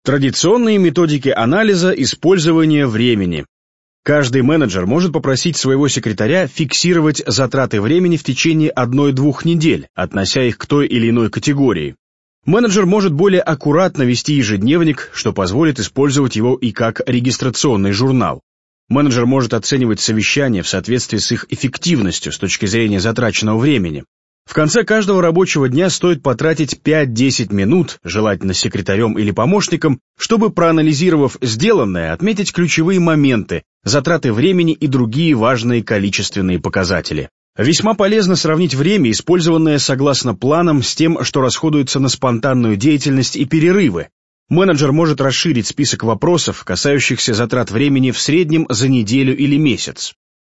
Традиционные методики анализа использования времени. Каждый менеджер может попросить своего секретаря фиксировать затраты времени в течение 1-2 недель, относя их к той или иной категории. Менеджер может более аккуратно вести ежедневник, что позволит использовать его и как регистрационный журнал. Менеджер может оценивать совещания в соответствии с их эффективностью с точки зрения затраченного времени. В конце каждого рабочего дня стоит потратить 5-10 минут, желательно с секретарем или помощником, чтобы, проанализировав сделанное, отметить ключевые моменты, затраты времени и другие важные количественные показатели. Весьма полезно сравнить время, использованное согласно планам, с тем, что расходуется на спонтанную деятельность и перерывы. Менеджер может расширить список вопросов, касающихся затрат времени в среднем за неделю или месяц.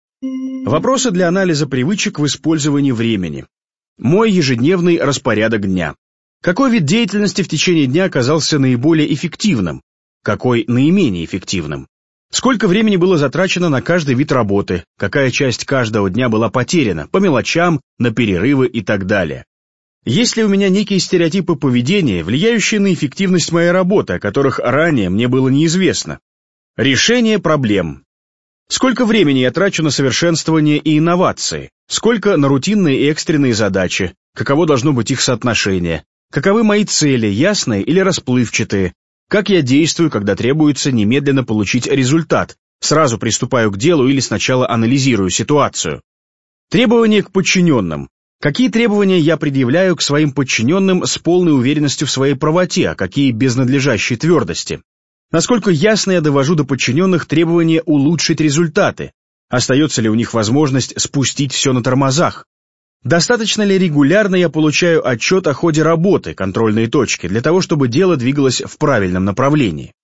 Вопросы для анализа привычек в использовании времени. Мой ежедневный распорядок дня. Какой вид деятельности в течение дня оказался наиболее эффективным? Какой наименее эффективным? Сколько времени было затрачено на каждый вид работы? Какая часть каждого дня была потеряна? По мелочам, на перерывы и так далее. Есть ли у меня некие стереотипы поведения, влияющие на эффективность моей работы, о которых ранее мне было неизвестно? Решение проблем. Сколько времени я трачу на совершенствование и инновации? Сколько на рутинные и экстренные задачи? Каково должно быть их соотношение? Каковы мои цели, ясные или расплывчатые? Как я действую, когда требуется немедленно получить результат? Сразу приступаю к делу или сначала анализирую ситуацию? Требования к подчиненным. Какие требования я предъявляю к своим подчиненным с полной уверенностью в своей правоте, а какие без надлежащей твердости? Насколько ясно я довожу до подчиненных требования улучшить результаты? Остается ли у них возможность спустить все на тормозах? Достаточно ли регулярно я получаю отчет о ходе работы, контрольные точки, для того, чтобы дело двигалось в правильном направлении?